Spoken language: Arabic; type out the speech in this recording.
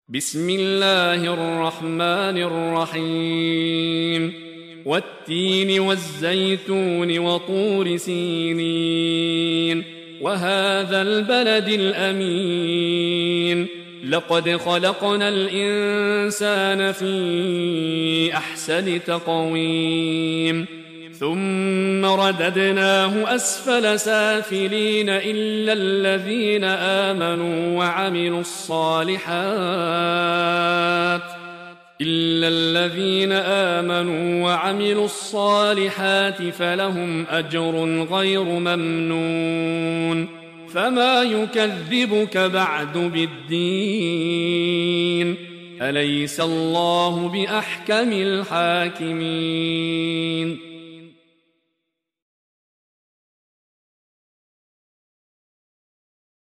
بسم الله الرحمن الرحيم والتين والزيتون وطور سينين وهذا البلد الأمين لقد خلقنا الإنسان في أحسن تقويم ثم رددناه أسفل سافلين إلا الذين آمنوا وعملوا الصالحات فلهم أجر غير ممنون فما يكذبك بعد بالدين أليس الله بأحكم الحاكمين